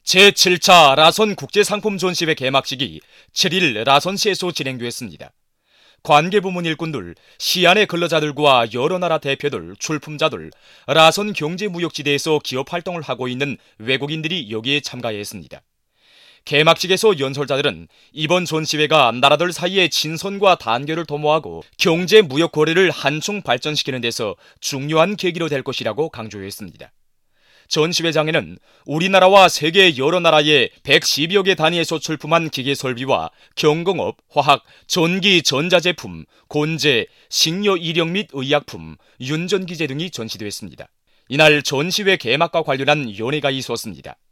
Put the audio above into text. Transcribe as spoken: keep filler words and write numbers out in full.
제칠 차 라선 국제상품 전시회 개막식이 칠 일 라선시에서 진행됐습니다. 관계부문 일꾼들, 시안의 근로자들과 여러 나라 대표들, 출품자들, 라선 경제무역지대에서 기업 활동을 하고 있는 외국인들이 여기에 참가했습니다. 개막식에서 연설자들은 이번 전시회가 나라들 사이의 친선과 단결을 도모하고 경제무역 거래를 한층 발전시키는 데서 중요한 계기로 될 것이라고 강조했습니다. 전시회장에는 우리나라와 세계 여러 나라의 백십여 개 단위에서 출품한 기계설비와 경공업, 화학, 전기, 전자제품, 곤제, 식료 일용 및 의약품, 윤전기제 등이 전시됐습니다. 이날 전시회 개막과 관련한 연회가 있었습니다.